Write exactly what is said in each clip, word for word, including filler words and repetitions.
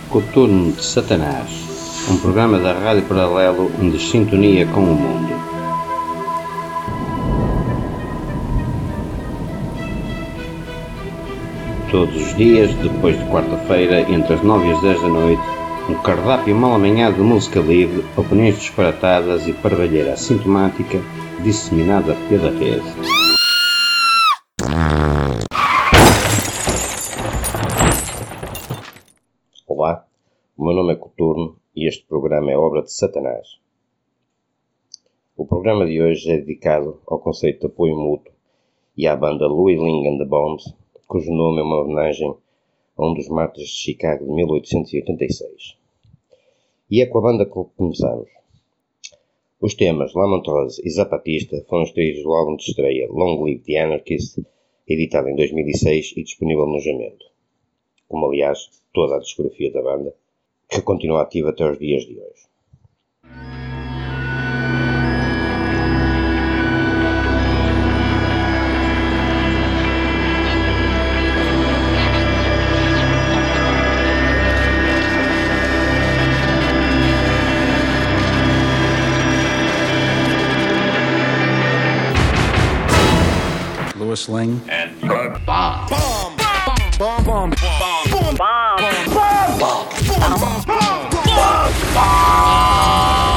Coturno de Satanás, um programa da Rádio Paralelo em desintonia com o mundo. Todos os dias, depois de quarta-feira, entre as nove e as dez da noite, um cardápio mal amanhado de música livre, opiniões disparatadas e parvalheira assintomática disseminada pela rede. Olá, o meu nome é Coturno e este programa é obra de Satanás. O programa de hoje é dedicado ao conceito de apoio mútuo e à banda Louis Ling and the Bombs, cujo nome é uma homenagem a um dos mártires de Chicago de mil oitocentos e oitenta e seis. E é com a banda que começamos. Os temas La Montrose e Zapatista foram extraídos do álbum de estreia Long Live the Anarchist, editado em dois mil e seis e disponível no Jamendo. Como aliás toda a discografia da banda, que continua ativa até os dias de hoje. Louis Ling and Bud Bomb. Bomb. Bomb. Bomb. Bomb. Bomb. Bomb. Bomb. Bomb.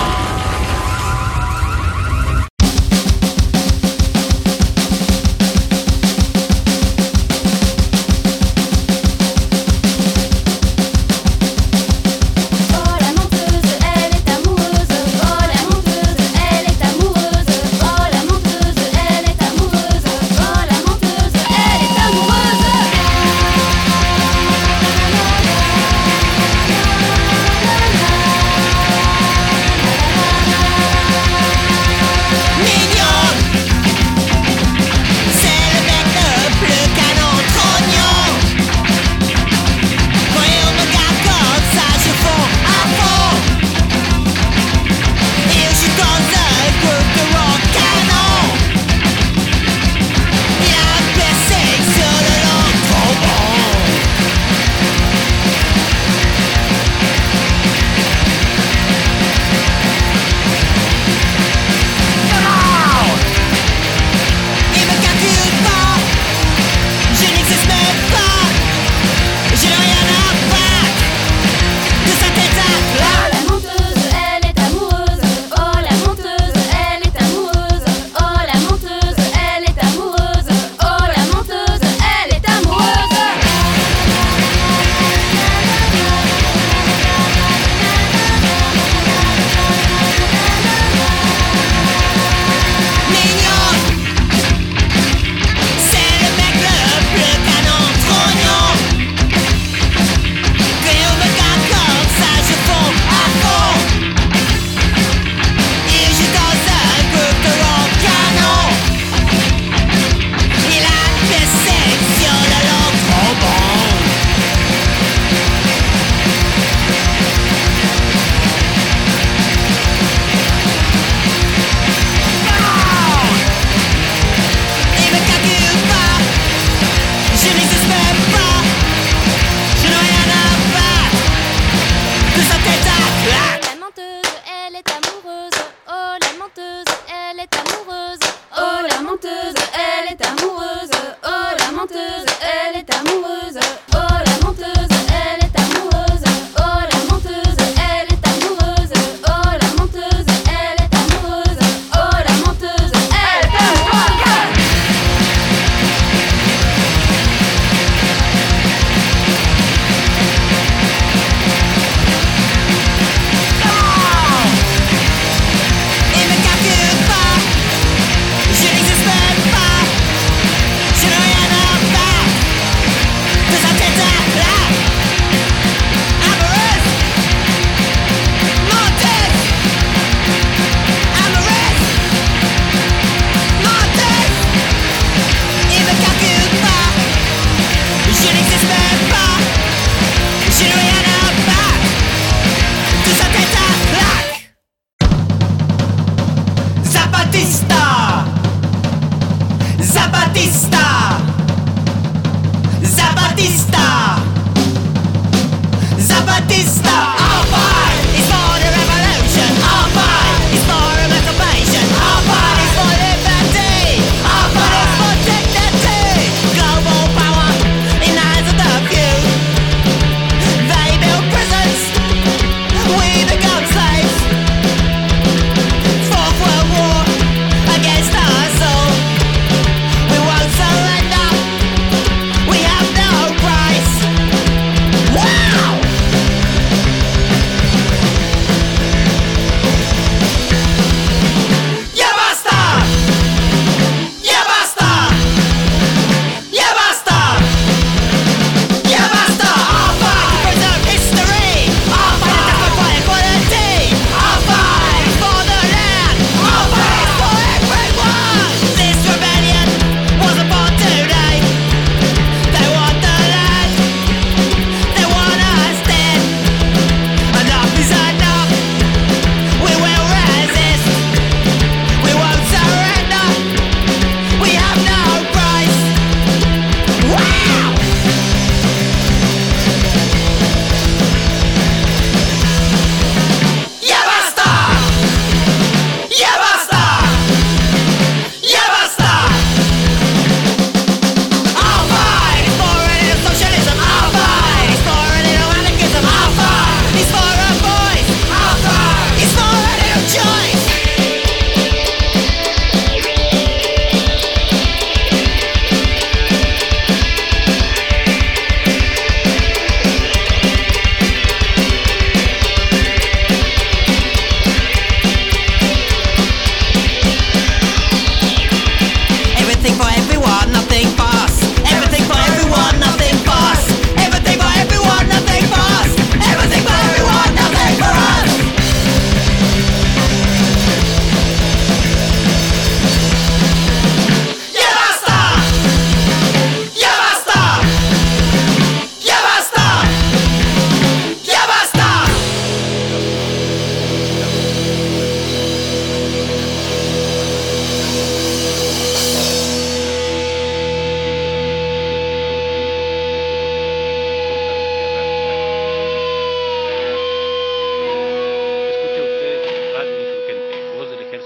La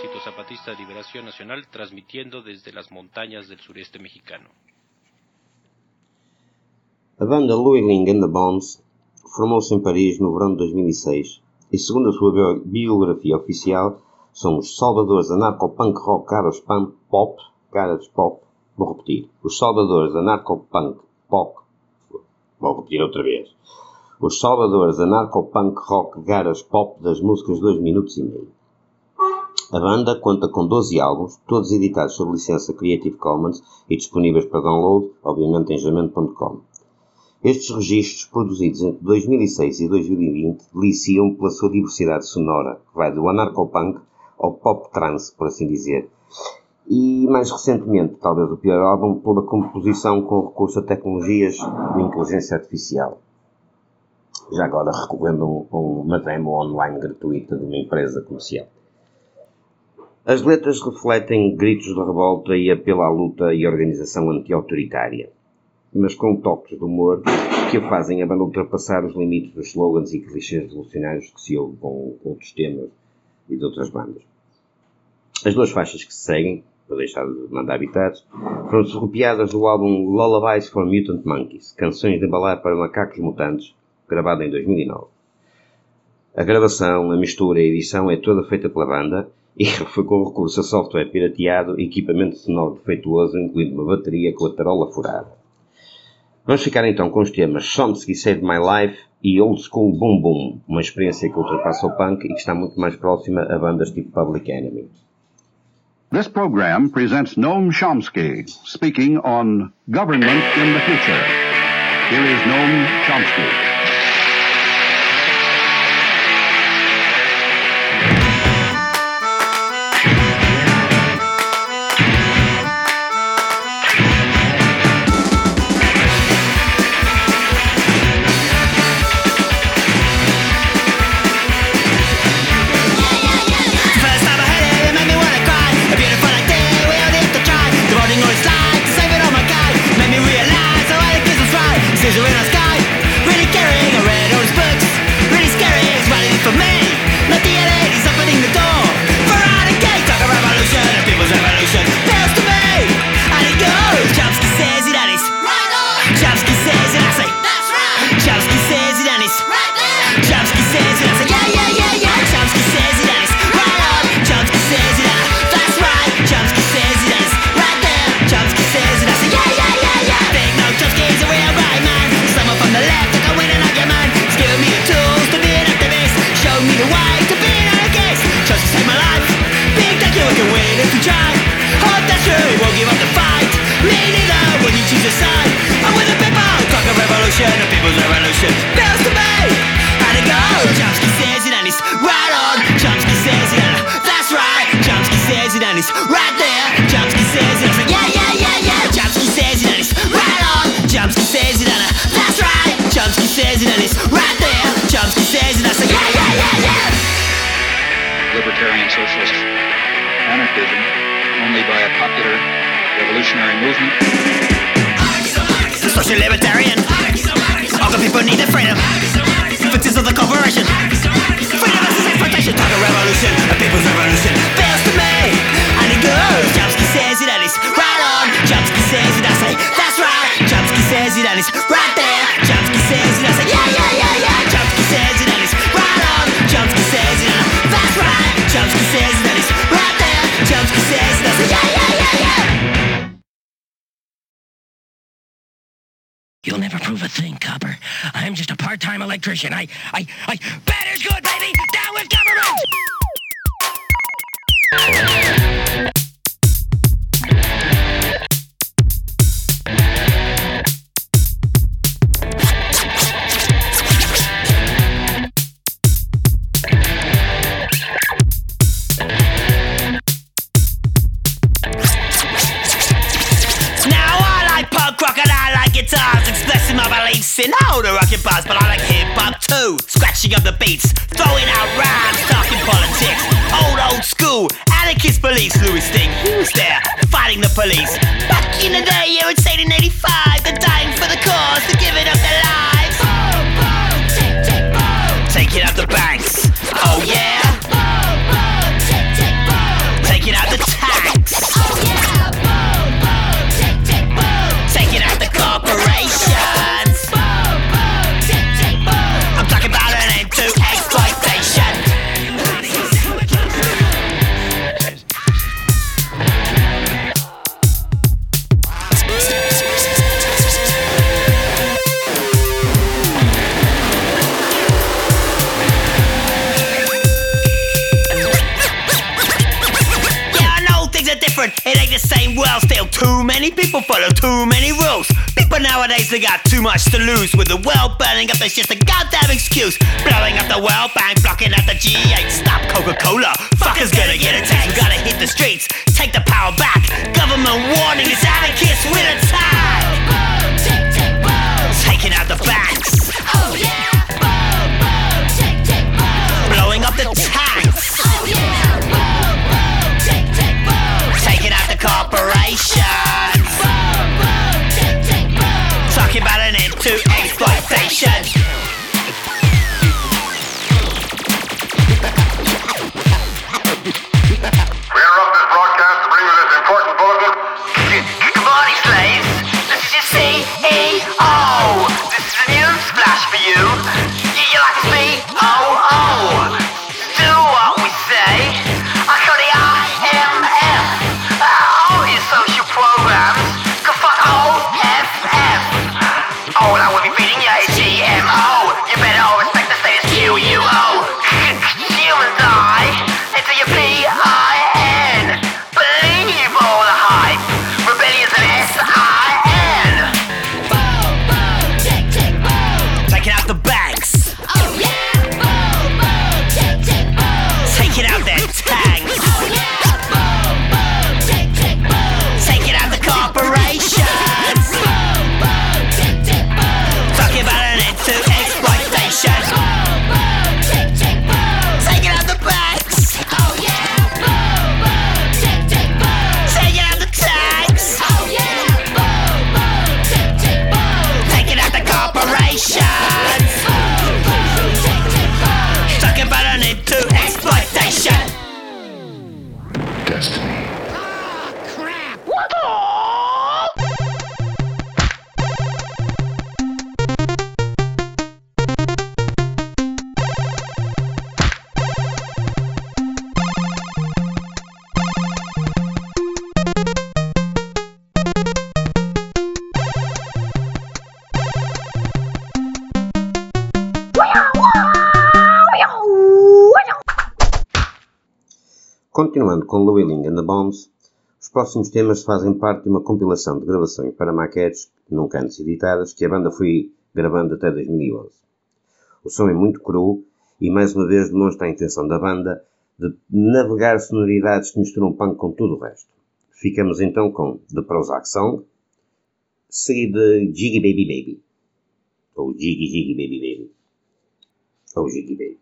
Ejército Zapatista de Liberación Nacional, transmitiendo desde las montañas del sureste mexicano. A banda Louis Lingg and the Bombs formou-se em Paris no verão de dois mil e seis e, segundo a sua biografia oficial, são os salvadores anarco-punk rock caras pop, caras pop, vou repetir, os salvadores anarco-punk pop, vou repetir outra vez, os salvadores anarco-punk rock garas pop das músicas de dois minutos e meio. A banda conta com doze álbuns, todos editados sob licença Creative Commons e disponíveis para download, obviamente em jamendo ponto com. Estes registros, produzidos entre dois mil e seis e dois mil e vinte, deliciam pela sua diversidade sonora, que vai do anarco-punk ao pop-trance, por assim dizer. E, mais recentemente, talvez o pior álbum, pela composição com recurso a tecnologias de inteligência artificial. Já agora recomendo um, um, uma demo online gratuita de uma empresa comercial. As letras refletem gritos de revolta e apelo à luta e organização anti-autoritária, mas com toques de humor que o fazem a banda ultrapassar os limites dos slogans e clichês revolucionários que se ouvem com outros temas e de outras bandas. As duas faixas que se seguem, para deixar de mandar habitados, foram surrupiadas do álbum Lullabies for Mutant Monkeys, canções de embalar para macacos mutantes, gravado em dois mil e nove. A gravação, a mistura e a edição é toda feita pela banda e foi com recurso a software pirateado e equipamento sonoro defeituoso, incluindo uma bateria com a tarola furada. Vamos ficar então com os temas Chomsky Saved My Life e Old School Boom Boom, uma experiência que ultrapassa o punk e que está muito mais próxima a bandas tipo Public Enemy. This program presents Noam Chomsky speaking on government in the future. Here is Noam Chomsky. Libertarian socialist anarchism only by a popular revolutionary movement. Social libertarian. All the people need their freedom. Fixes of the corporation. Freedom versus exploitation. Talk of revolution, a people's revolution. Fails to me, and it goes. Chomsky says it and it's right on. Chomsky says it, I say that's right. Chomsky says it and it's right there. Chomsky says it, I say yeah, yeah, yeah, yeah. Chomsky says it and it's right on. Chomsky says it and that's right. Chomsky says it and it's right there. Chomsky says it, I say yeah, yeah, yeah, yeah. You'll never prove a thing, Copper. I'm just a part-time electrician. I, I, I, bad is good, baby! Down with government! Guitars expressing my beliefs in all the rockin' bars, but I like hip-hop too, scratching up the beats, throwing out rhymes, talking politics, old old school, anarchist beliefs. Louis Sting, he was there, fighting the police. Back in the day, yeah, it's eighteen eighty-five, they're dying for the cause, they're giving up their lives. Boom, boom, tick, tick, boom. Taking out the banks, oh yeah. Boom, boom, tick, tick, boom. different, it ain't the same world. Still too many people follow too many rules. People nowadays, they got too much to lose. With the world burning up, there's just a goddamn excuse. Blowing up the World Bank, blocking out the G eight. Stop Coca-Cola, fuckers gonna get a taste. We gotta hit the streets, take the power back. Government warning, it's anarchists with a tag. Taking out the banks. Oh yeah. Boom, boom, tick, tick, boom. Blowing up the tanks. Oh yeah. Boom, boom, tick, tick, boom. Taking out the corporations. Boom, boom, tick, tick, boom. Talking about an end to exploitation. We interrupt this broadcast to bring you this important bulletin. Good morning, slaves. This is your C E O. This is a news flash for you. You, you like to see? Oh, oh. Do what we say. I call the I M F. Uh, all your social programs. Go fuck O F F. All I will be feeding you is G M O. You better all respect the status Q U O. Humans die until you P I N. Believe all the hype. Rebellion's an S I N. Boom, boom, tick, tick, boom. Taking out the banks. Oh yeah. Boom, boom, tick, tick, boom. Taking out their tanks. Oh yeah. Boom, boom, tick, tick, boom. Taking out the corporations. Boom, boom, tick, tick, boom. Talking about an end to exploitation. Boom, boom, tick, tick, boom. Taking out the banks. Oh yeah. Boom, boom, tick, tick, boom. Taking out the tanks. Oh yeah. Boom, boom, tick, tick, boom. Taking out the corporations. Boom, boom, tick, tick, boom. Talking about an end to exploitation. Destiny. Continuando com Llewellyn and the Bombs, os próximos temas fazem parte de uma compilação de gravações para maquetes, nunca antes editadas, que a banda foi gravando até dois mil e onze. O som é muito cru e mais uma vez demonstra a intenção da banda de navegar sonoridades que misturam punk com tudo o resto. Ficamos então com The Prozac Song, seguido de Jiggy Baby Baby, ou Jiggy Jiggy Baby Baby, ou Jiggy Baby.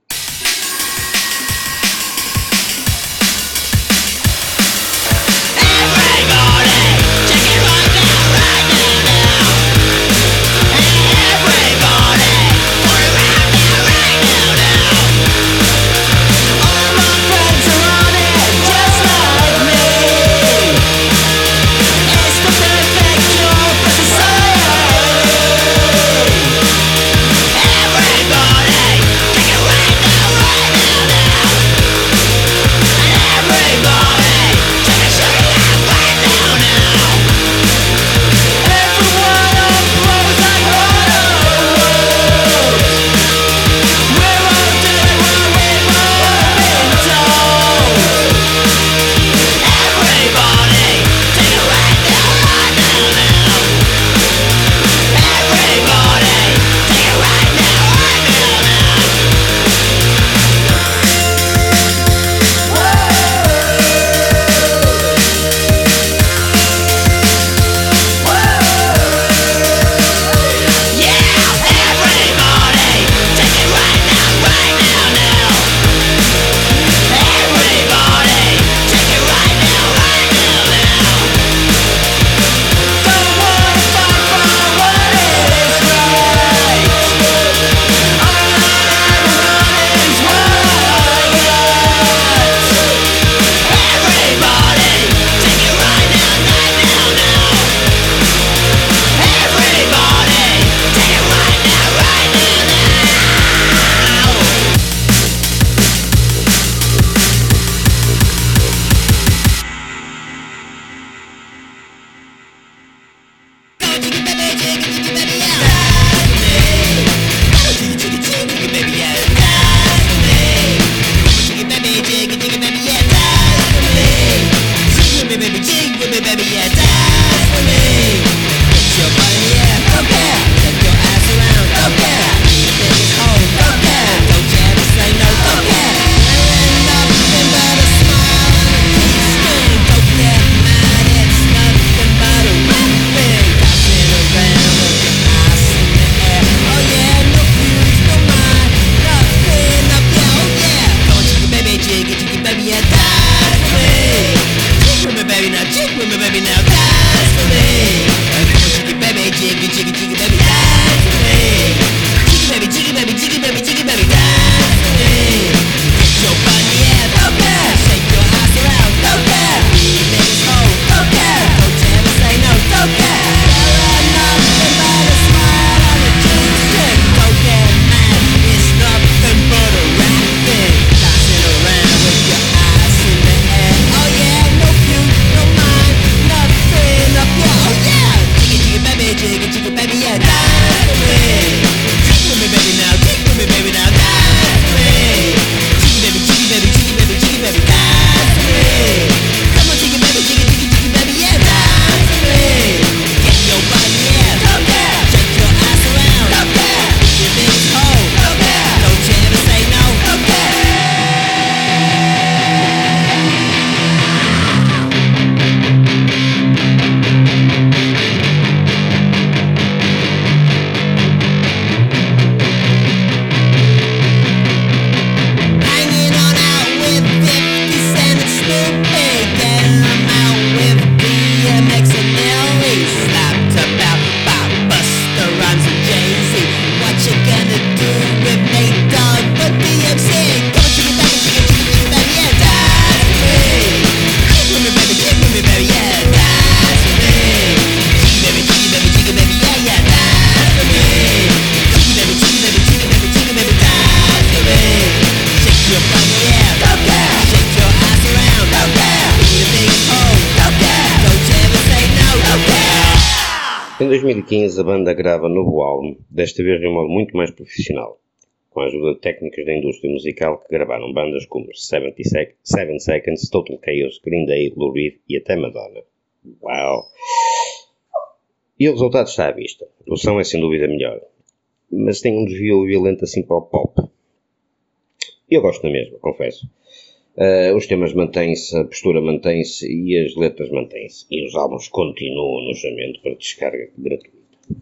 Everybody, take it right Em dois mil e quinze, a banda grava novo álbum, desta vez de um modo muito mais profissional, com a ajuda de técnicos da indústria musical que gravaram bandas como Seven Seconds, Total Chaos, Green Day, Lou Reed e até Madonna. Uau! E o resultado está à vista. O som é sem dúvida melhor, mas tem um desvio violento assim para o pop. Eu gosto da mesma, confesso. Uh, os temas mantêm-se, a postura mantém-se e as letras mantêm-se. E os álbuns continuam no lançamento para descarga gratuita.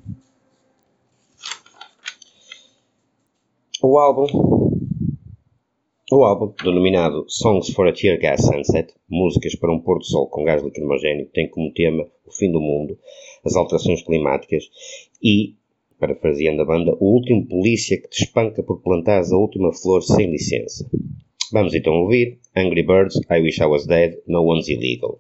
O álbum, o álbum, denominado Songs for a Tear Gas Sunset, músicas para um pôr do sol com gás lacrimogéneo, tem como tema o fim do mundo, as alterações climáticas e, parafraseando a banda, o último polícia que te espanca por plantares a última flor sem licença. Vamos então ouvir Angry Birds, I Wish I Was Dead, No One's Illegal.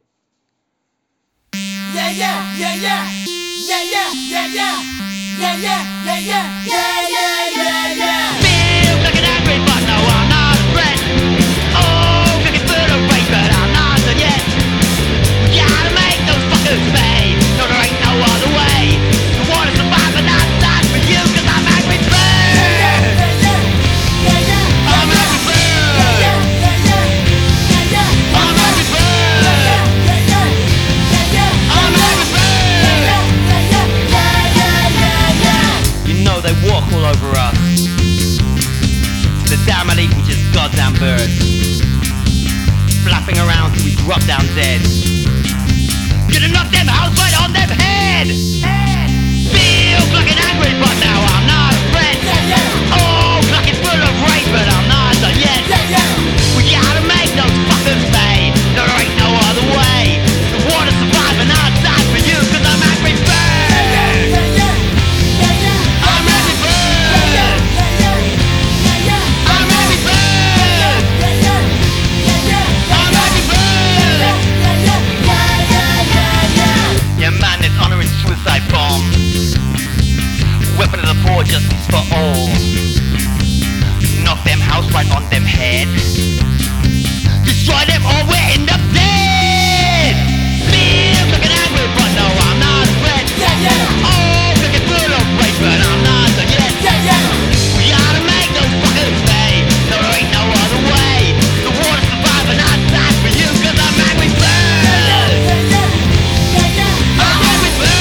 Yeah, yeah, yeah, yeah. Yeah, yeah, yeah, yeah. Yeah, yeah, yeah, yeah. Yeah, yeah, yeah, yeah. Feel like an angry but no, I'm not a threat. Oh, looking for the race, but I'm not done yet. We gotta make those fuckers pay. No, there ain't no other way. I wanna survive and not die for you, cause I'm angry bird. Yeah, yeah, yeah, yeah. Yeah, yeah. I'm angry bird. They walk all over us. The damn elite and just goddamn birds, flapping around till we drop down dead. Gonna knock them house right on them head. Feel fucking angry, but now I'm not a threat. Oh, fucking full of rage, but I'm not done yet. We gotta make those fuckers pay. No, there ain't no other way. I wanna survive and I'll die for you, cause I'm angry bird. Weapon of the poor, justice for all. Knock them house right on them head. Destroy them or we end up dead. Feel like an angry but no, I'm not a threat. Yeah, yeah. Oh, looking full of rage but I'm not done yet. Yeah, yeah. We gotta make those fuckers pay. No, there ain't no other way. The war to survive and I'll die for you, cause I'm angry bird. Yeah, yeah, yeah, yeah, yeah. I'm angry bird.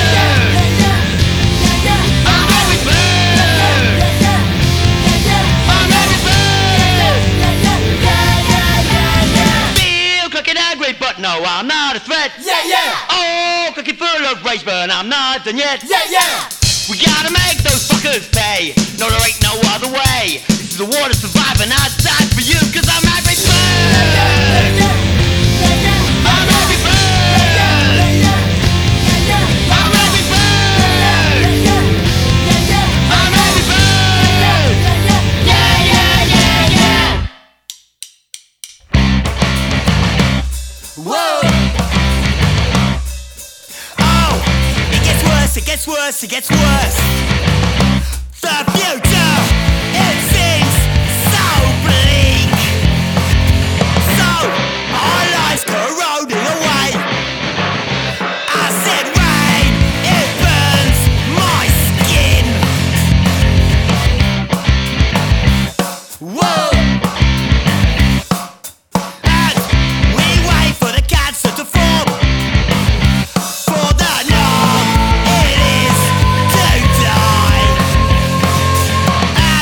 But no, I'm not a threat. Yeah, yeah. Oh, cookie full of rage, but I'm not done yet. Yeah, yeah. We gotta make those fuckers pay. No, there ain't no other way. This is a war to survive, and I died for you, cause I'm angry bird. Yeah, yeah, yeah, yeah, yeah. I'm angry bird. Yeah, yeah, yeah, yeah. I'm angry bird. Yeah, yeah, yeah. I'm angry bird. Yeah, yeah, yeah, yeah. Whoa! Oh, it gets worse, it gets worse, it gets worse. The future, it seems so bleak. So, our lives corroding away. Acid rain, it burns my skin. Whoa! Ah!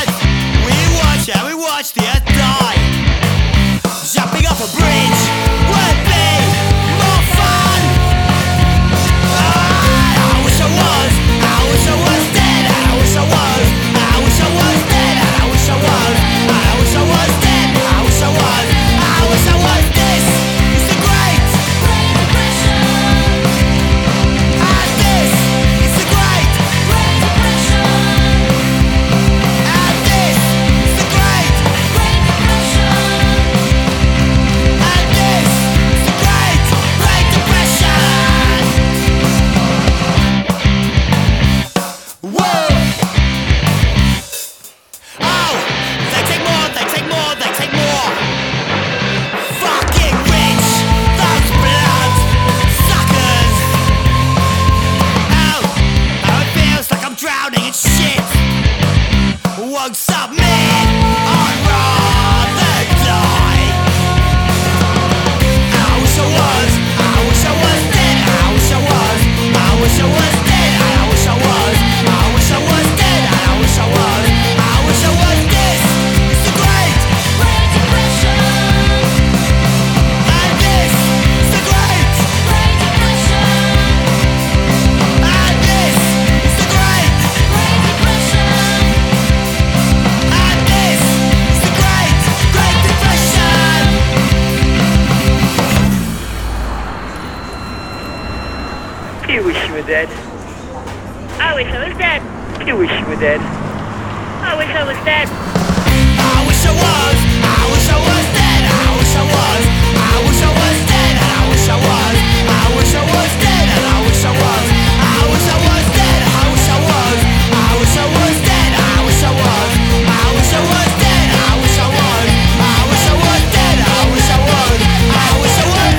You wish you were dead. I wish I was dead. You wish you were dead. I wish I was dead. I wish I was. I wish I was dead. I wish I was. I wish I was dead. And I wish I was. I wish I was dead. And I wish I was. I wish I was dead. I wish I was. I wish I was dead. I wish I was. I wish I was dead. I wish I was. I wish I was dead. I wish I was. I wish I was.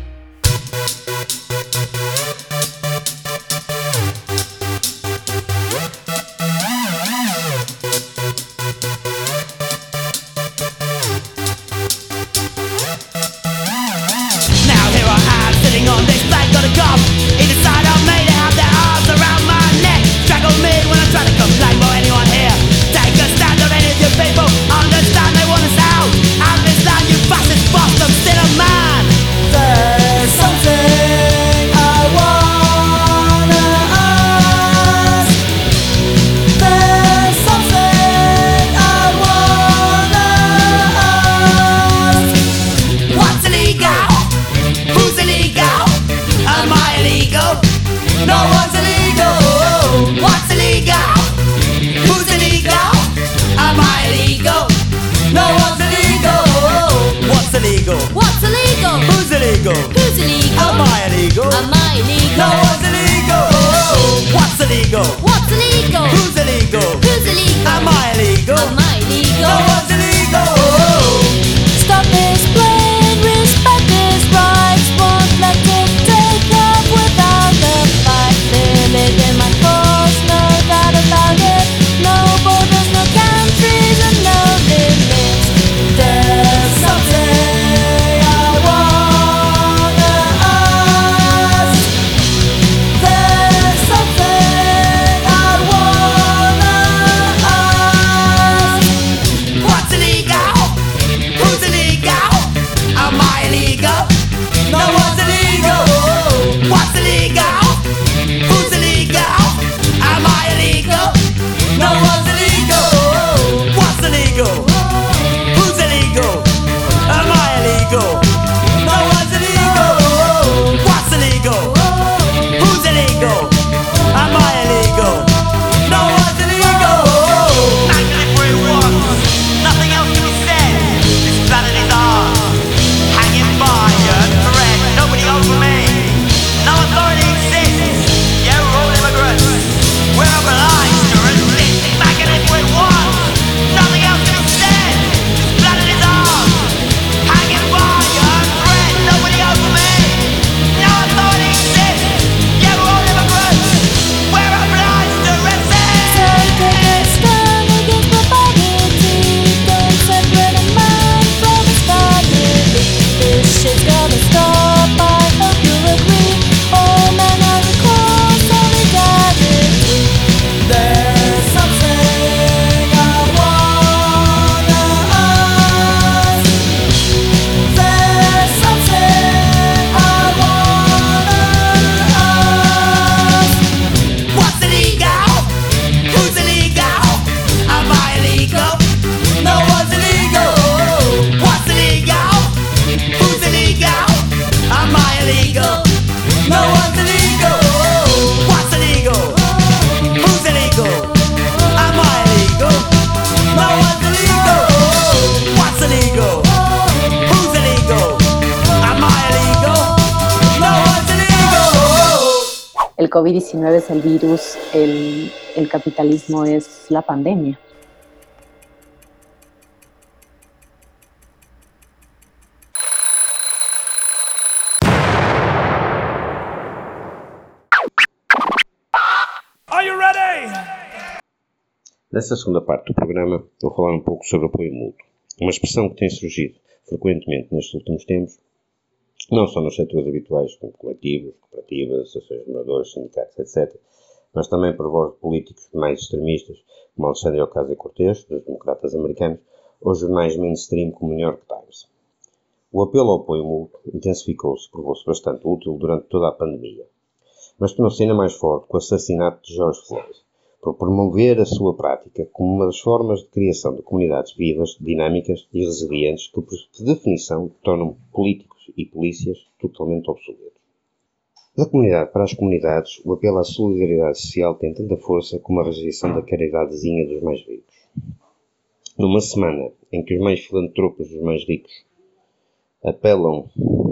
Now here I am sitting on this bank on a gum. Either side of me they have their arms around my neck. Strangle me when I try to complain. Will anyone here take a stand on any of you people? Understand they want us out. Understand you fascist boss, I'm still a man. There's something I wanna ask. There's something I wanna ask. What's illegal? Who's illegal? Am I illegal? No one's illegal. What's illegal? Who's illegal? Am I illegal? No one's illegal. What's illegal? What's illegal? Who's illegal? Who's illegal? Am I illegal? Am I illegal? No one's illegal. What's illegal? What's illegal? Who's illegal? Who's illegal? Am I illegal? Am I illegal? No one's illegal. Stop this blame, respect his rights. Won't let it take off without the fight. Live in my cause, no doubt about it. No borders, no countries, and no limits. There's something I wanna ask. There's something I wanna ask. What's illegal? Who's illegal? Am I illegal? No one's illegal. What's illegal? Who's illegal? Am I illegal? No one's illegal. What's illegal? Who's illegal? Am I illegal? No one's illegal. What's illegal? Who's illegal? Am I illegal? No one's illegal. Back to the free one. Nothing else can be said. This planet is ours. Hanging by a thread. Nobody over me. No authority exists. Yeah, we're all immigrants. We're obliged to resist. Back in it we want. Nothing else can be said. This planet is ours. Hanging by a thread. Nobody over me. No authority exists. Yeah, we're all immigrants. We're obliged to resist. Take a stand against propriety. Don't separate a man from his family. This shit's gonna stop, I hope you agree. All men are the cause, solidarity. There's something I wanna ask. There's something I wanna ask. What's illegal? Who's illegal? Am I illegal? No one's illegal. What's illegal? Who's illegal? Am I illegal? No one's illegal. What's illegal? Who's illegal? Am I illegal? No one's illegal. What's illegal? Who's illegal? Am I illegal? No one's illegal. El COVID diecinueve es el virus, el, el capitalismo es la pandemia. Are you ready? Nesta segunda parte do programa, vou falar um pouco sobre apoio mútuo, uma expressão que tem surgido frequentemente nestes últimos tempos, não só nos setores habituais como coletivos, cooperativas, associações de moradores, sindicatos, etcétera, mas também por voz de políticos mais extremistas, como Alexandre Ocasio-Cortez, dos democratas americanos, ou jornais mainstream como o New York Times. O apelo ao apoio mútuo intensificou-se e provou-se bastante útil durante toda a pandemia, mas tornou-se ainda mais forte com o assassinato de George Floyd, por promover a sua prática como uma das formas de criação de comunidades vivas, dinâmicas e resilientes que, por definição, tornam políticos e polícias totalmente obsoletos. Da comunidade para as comunidades, o apelo à solidariedade social tem tanta força como a rejeição da caridadezinha dos mais ricos. Numa semana em que os mais filantropos dos mais ricos apelam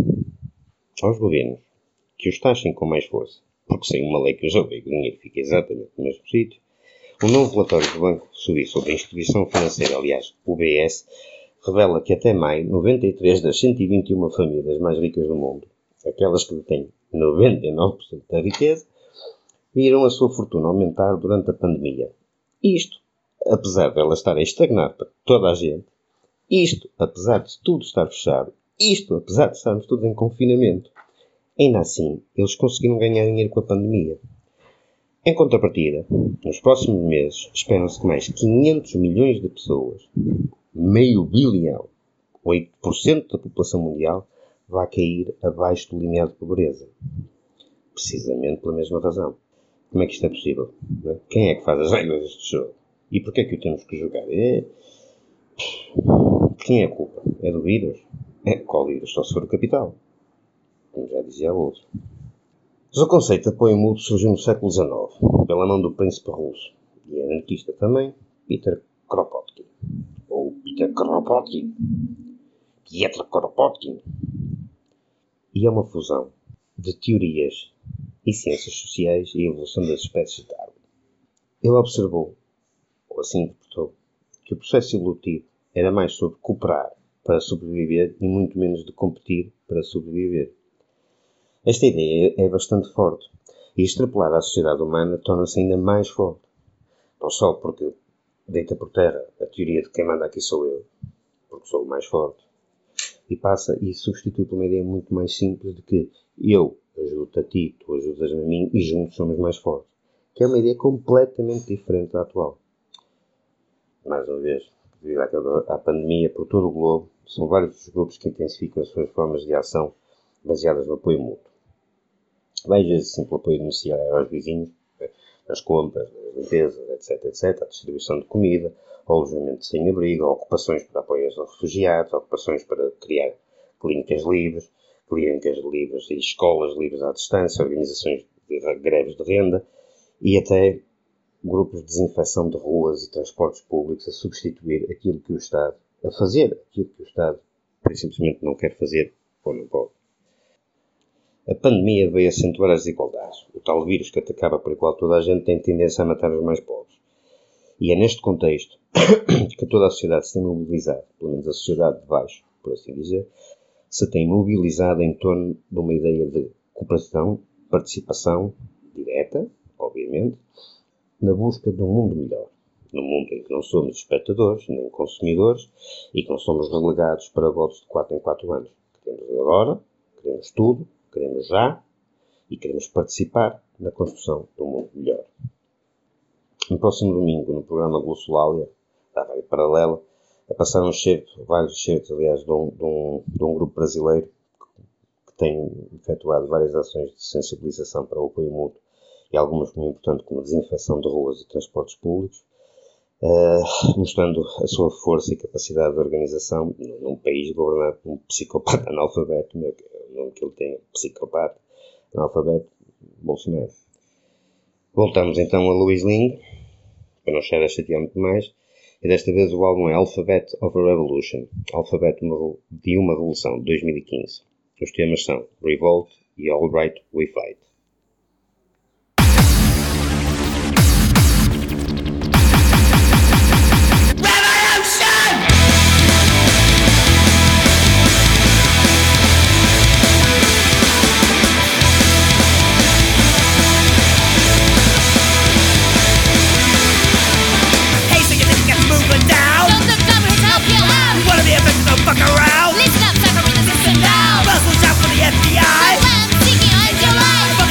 aos governos que os taxem com mais força, porque sem uma lei que os obrigue, o dinheiro fica exatamente no mesmo sítio, um novo relatório do Banco Suíço sobre a instituição financeira, aliás, o B S, revela que até maio, noventa e três das cento e vinte e uma famílias mais ricas do mundo, aquelas que detêm noventa e nove por cento da riqueza, viram a sua fortuna aumentar durante a pandemia. Isto, apesar de ela estar a estagnar para toda a gente, isto, apesar de tudo estar fechado, isto, apesar de estarmos todos em confinamento, ainda assim, eles conseguiram ganhar dinheiro com a pandemia. Em contrapartida, nos próximos meses, esperam-se que mais quinhentos milhões de pessoas, meio bilhão, oito por cento da população mundial, vá cair abaixo do limiar de pobreza. Precisamente pela mesma razão. Como é que isto é possível? Quem é que faz as regras deste jogo? E porquê é que o temos que jogar? É... Quem é a culpa? É do vírus? É qual vírus? Só se for o capital. Como já dizia o outro. Mas o conceito de apoio mútuo surgiu no século dezenove, pela mão do príncipe russo, e anarquista também, Peter Kropotkin. Ou Peter Kropotkin. Pietro Kropotkin. E é uma fusão de teorias e ciências sociais e evolução das espécies de Darwin. Ele observou, ou assim interpretou, que o processo evolutivo era mais sobre cooperar para sobreviver e muito menos de competir para sobreviver. Esta ideia é bastante forte e extrapolada à sociedade humana torna-se ainda mais forte. Não só porque deita por terra a teoria de quem manda aqui sou eu, porque sou o mais forte, e passa e substitui por uma ideia muito mais simples de que eu ajudo-te a ti, tu ajudas-me a mim e juntos somos mais fortes. Que é uma ideia completamente diferente da atual. Mais uma vez, devido à pandemia por todo o globo, são vários os grupos que intensificam as suas formas de ação baseadas no apoio mútuo. Veja esse simples apoio inicial aos vizinhos, nas compras, nas limpezas, etc, etc, a distribuição de comida, ao alojamento de sem-abrigo, ocupações para apoio aos refugiados, ocupações para criar clínicas livres, clínicas livres e escolas livres à distância, organizações de greves de renda e até grupos de desinfecção de ruas e transportes públicos a substituir aquilo que o Estado, a fazer aquilo que o Estado simplesmente não quer fazer ou não pode. A pandemia veio acentuar as desigualdades. O tal vírus que atacava por igual toda a gente tem tendência a matar os mais pobres. E é neste contexto que toda a sociedade se tem mobilizado, pelo menos a sociedade de baixo, por assim dizer, se tem mobilizado em torno de uma ideia de cooperação, participação direta, obviamente, na busca de um mundo melhor. Num mundo em que não somos espectadores, nem consumidores, e que não somos relegados para votos de quatro em quatro anos. Queremos agora, queremos tudo, queremos já, e queremos participar na construção de um mundo melhor. No próximo domingo, no programa Glossolalia, da Rádio Paralela, a passar um certo, vários certos, aliás, de um, de, um, de um grupo brasileiro que tem efetuado várias ações de sensibilização para o apoio mútuo e algumas muito importantes, como a desinfecção de ruas e transportes públicos, uh, mostrando a sua força e capacidade de organização num país governado por um psicopata analfabeto, meu, o nome que ele tem, psicopata analfabeto, Bolsonaro. Voltamos então a Louis Ling, para não chegar a chatear muito mais, e desta vez o álbum é Alphabet of a Revolution, Alfabeto de uma Revolução, de dois mil e quinze. Os temas são Revolt e All Right We Fight. Fuck around. Listen up, suffer with the system now. Russell shot for the F B I. So I'm seeking on your life.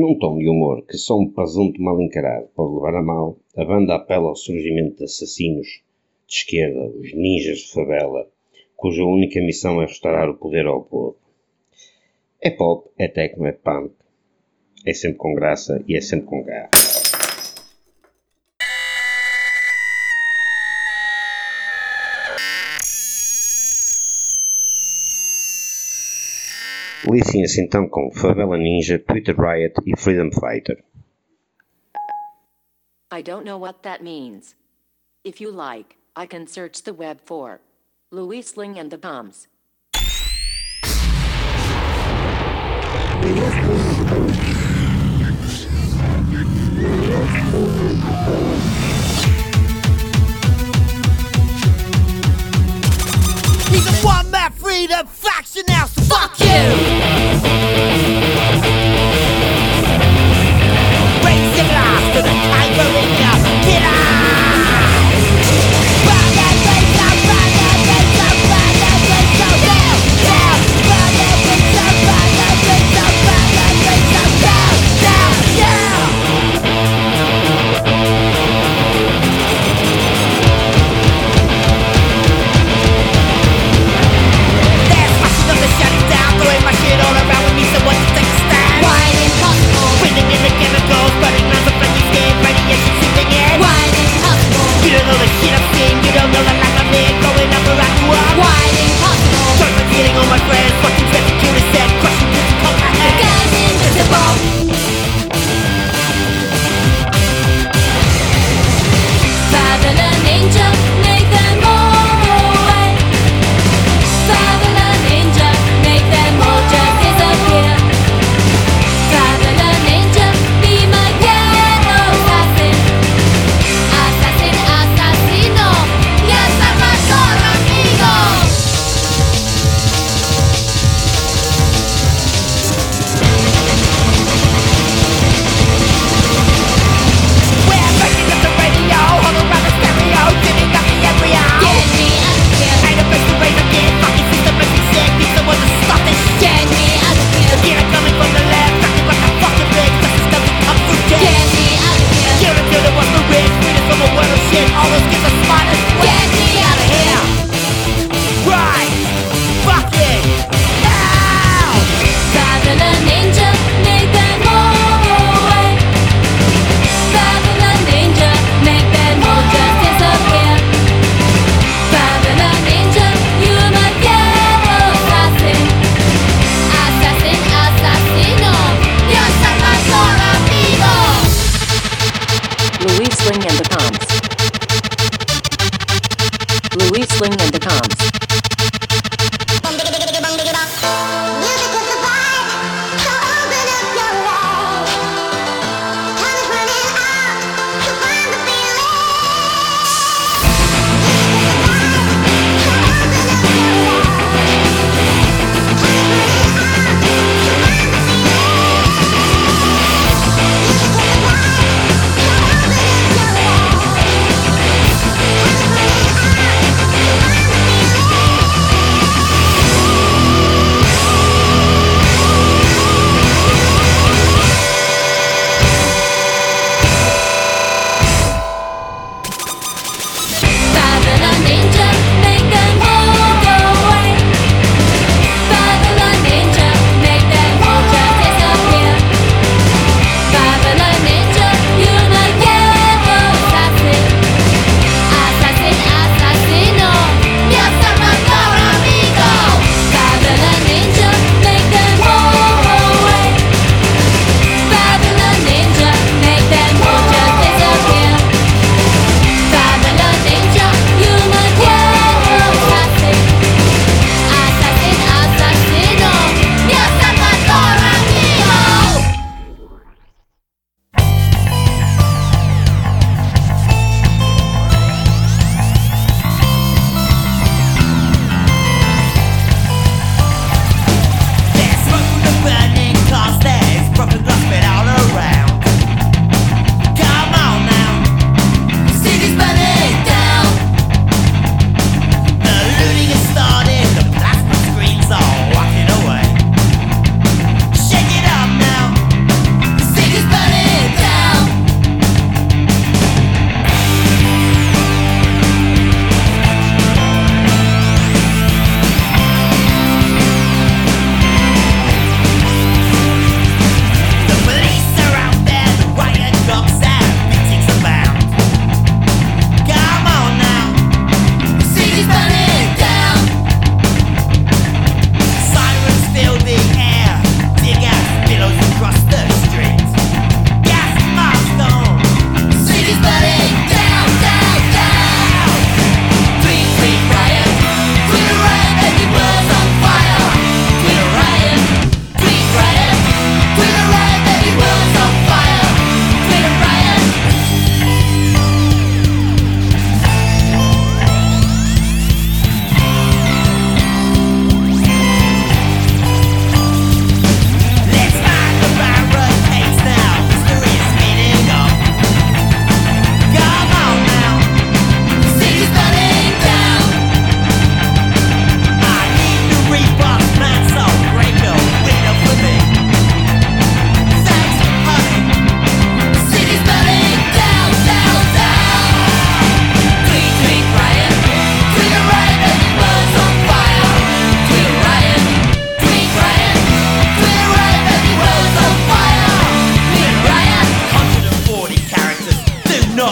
Num tom de humor que só um presunto mal encarado pode levar a mal, a banda apela ao surgimento de assassinos de esquerda, os ninjas de favela, cuja única missão é restaurar o poder ao povo. É pop, é techno, é punk. É sempre com graça e é sempre com garra. Licencia-se então com Favela Ninja, Twitter Riot e Freedom Fighter. I don't know what that means. If you like, I can search the web for Louis Sling and the Bombs. He's a one-man freedom faction now, so fuck you! Raise your glass to the anger in you, get out! Burn that place up, burn that place up, burn that place up, down, down! Burn that place up, burn that place up, burn that place up, down, down, down! They're smashing up the shut down, throwing my shit all around with me, so what you take a stand? Why impossible? Breathing in the chemicals, burning rounds of friendly skin, radiation seeping in. Why impossible? You don't know the shit I've seen, you don't know the life I've lived, growing up where I grew up. Why impossible? Start forgetting all my friends, watching Jesse Curie said, crushing kids and poke my head. Guys invisible. Favela Ninja, make them all away. Favela Ninja, make them all just disappear. Favela Ninja, be my ghetto assassin. Assassin, assassino, yes, I'm a solo amigo. We're breaking up the radio, all around the stereo, giving up the embryo. Get me out of here. Ain't a place to raise a kid, fucking system makes me sick, need someone to stop this shit. Get me out of here. Get it coming from the left, acting like a fucking bitch, that's the stuff that comes from death. Get me out of here. Kill the killer, what's the risk, freed us from a world of shit, all those kids are spiders. Get me out of here. Right, fuck it, now. Favela Ninja, make them all away. Favela Ninja, make them all just disappear. Favela Ninja, you're my ghetto assassin. Assassin, assassino, yo soy my solo amigo. Louis Sling and the Bombs. Louis Sling and the Bombs. Music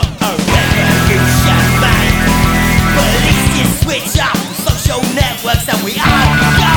a revolution, man. But at least you switch up social networks and we all go.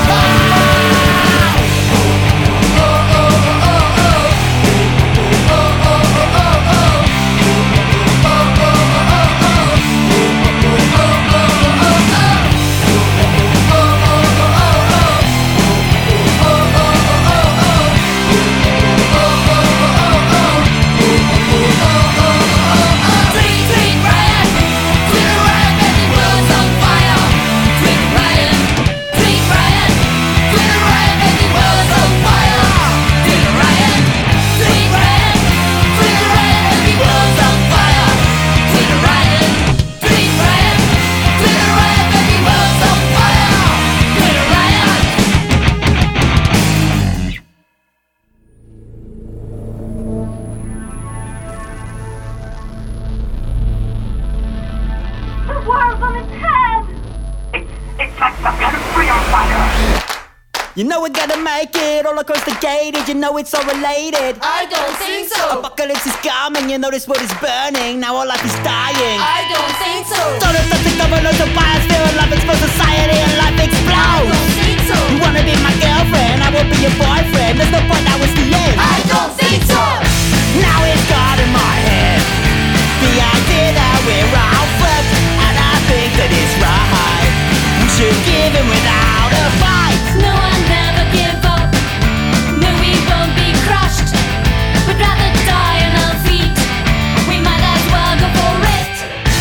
You know we're gonna make it, all across the gated, you know it's all related. I don't think so. Apocalypse is coming, you know this world is burning, now all life is dying. I don't think so. Don't let something dominoes of biosphere and life explodes society and life explodes. I don't think so. You wanna be my girlfriend, I will be your boyfriend, there's no point, that was the end. I don't think so. Now it's got in my head the idea that we're all fucked, and I think that it's right. We should give in without a fight. No, I'll never give up. No, we won't be crushed. We'd rather die on our feet. We might as well go for it.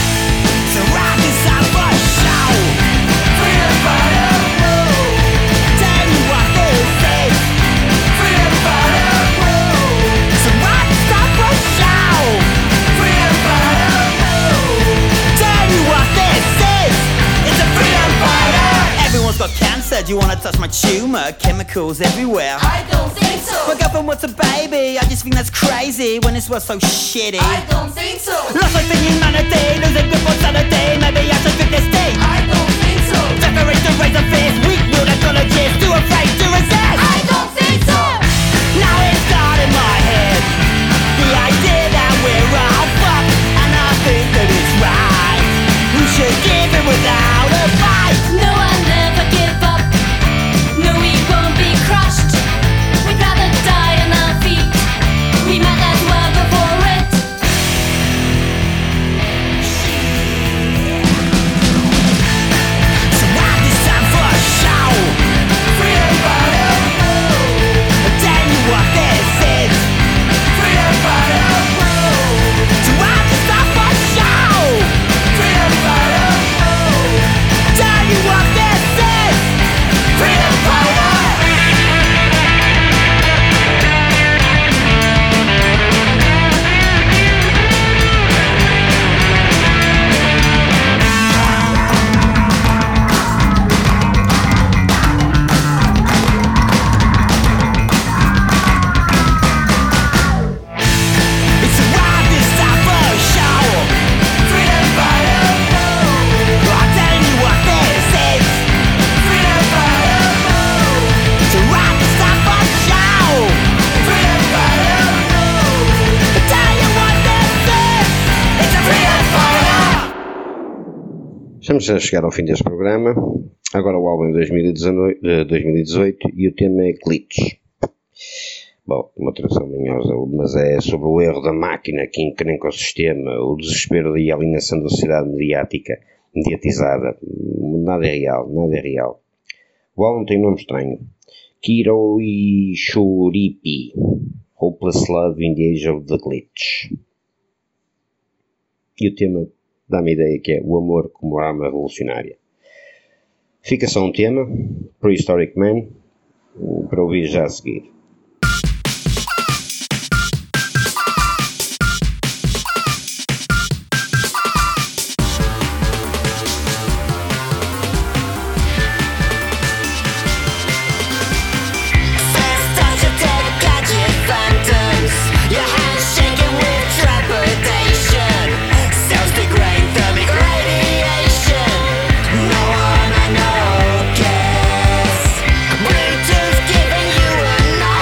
So rock is out for show. Freedom fighter, whoa. Tell you what this is. Freedom fighter, whoa. So rock is out for show. Freedom fighter, whoa. Tell you what this is. It's a freedom fighter. Everyone's got cancer. Do you wanna touch my tumor? Chemicals everywhere. I don't think so. My girlfriend wants a baby. I just think that's crazy when this world's so shitty. I don't think so. Lost like the humanity, losing grip on sanity. Maybe I should pick this thing. I don't think so. Decorate the razor fist, weak-willed ecologists, too afraid to resist. I don't think so. Now it's got in my head the idea that we're all fucked, and I think that it's right. We should give it without a fight. No, I'll never give up. No, we won't be crushed. We'd rather die on our feet. We might as well go for it. So now this time for a show. Freedom fighter, whoa. Tell you what this is. Freedom fighter, whoa. So now this time for a show. Freedom fighter, whoa. Tell you what this is. Freedom fighter. It's a ride this time for a show. Freedom fighter, whoa. I'm telling you what this is. Freedom fighter, whoa. It's a ride this time for a show. Freedom fighter, whoa. I'm telling you what this is. It's a freedom fighter. Estamos a chegar ao fim deste programa. Agora o álbum de dois mil e dezoito e o tema é Glitch. Bom, uma tradução manhosa, mas é sobre o erro da máquina que encrenca o sistema, o desespero e a alienação da sociedade mediática, mediatizada. Nada é real, nada é real. O álbum tem um nome estranho. Kiroi Shuripi, Hopeless Love in the Age of the Glitch. E o tema dá-me a ideia que é o amor como arma revolucionária. Fica só um tema, Prehistoric Man, para ouvir já a seguir. Bluetooth giving you a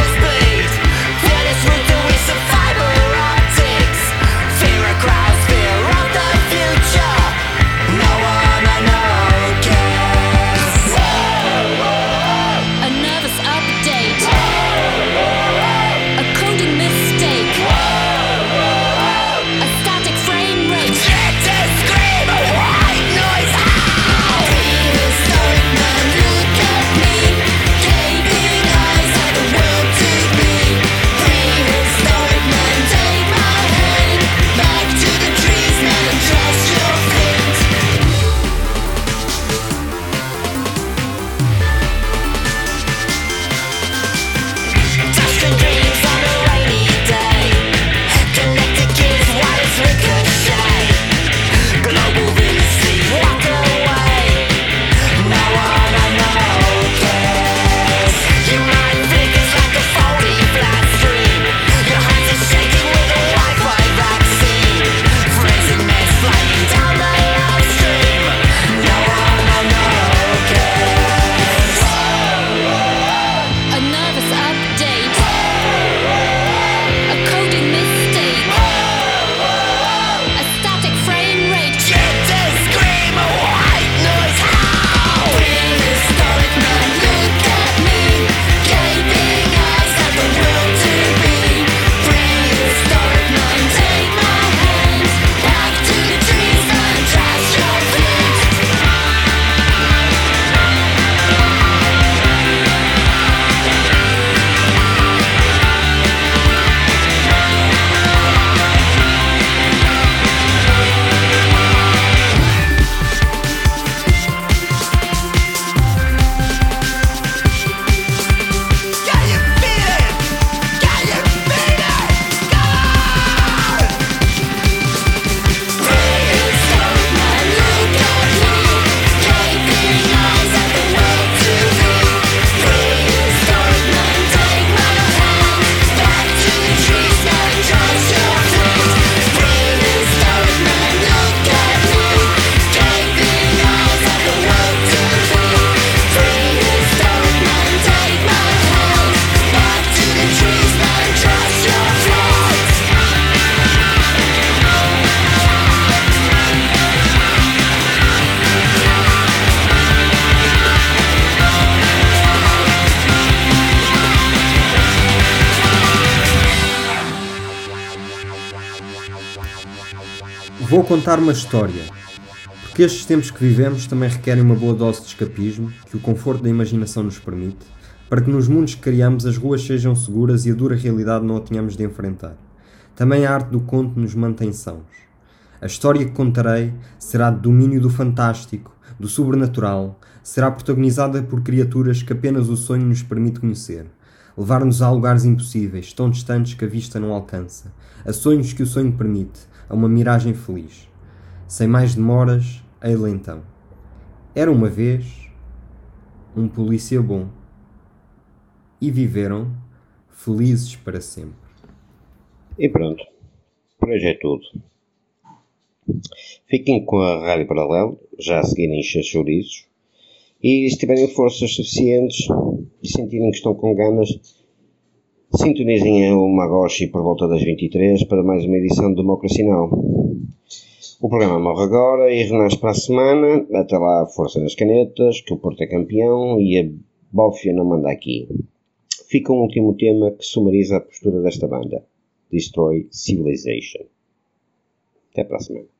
Vou contar uma história, porque estes tempos que vivemos também requerem uma boa dose de escapismo, que o conforto da imaginação nos permite, para que nos mundos que criamos as ruas sejam seguras e a dura realidade não a tenhamos de enfrentar. Também a arte do conto nos mantém sãos. A história que contarei será de domínio do fantástico, do sobrenatural, será protagonizada por criaturas que apenas o sonho nos permite conhecer, levar-nos a lugares impossíveis, tão distantes que a vista não alcança, a sonhos que o sonho permite, a uma miragem feliz. Sem mais demoras, ei-la então. Era uma vez um polícia bom, e viveram felizes para sempre. E pronto, por hoje é tudo. Fiquem com a Rádio Paralelo, já a seguirem encher chouriços, e se tiverem forças suficientes e sentirem que estão com ganas, sintonizem o Magoshi por volta das vinte e três para mais uma edição do Democracy Now! O programa morre agora e renasce para a semana. Até lá, força nas canetas, que o Porto é campeão e a bófia não manda aqui. Fica um último tema que sumariza a postura desta banda: Destroy Civilization. Até para a semana.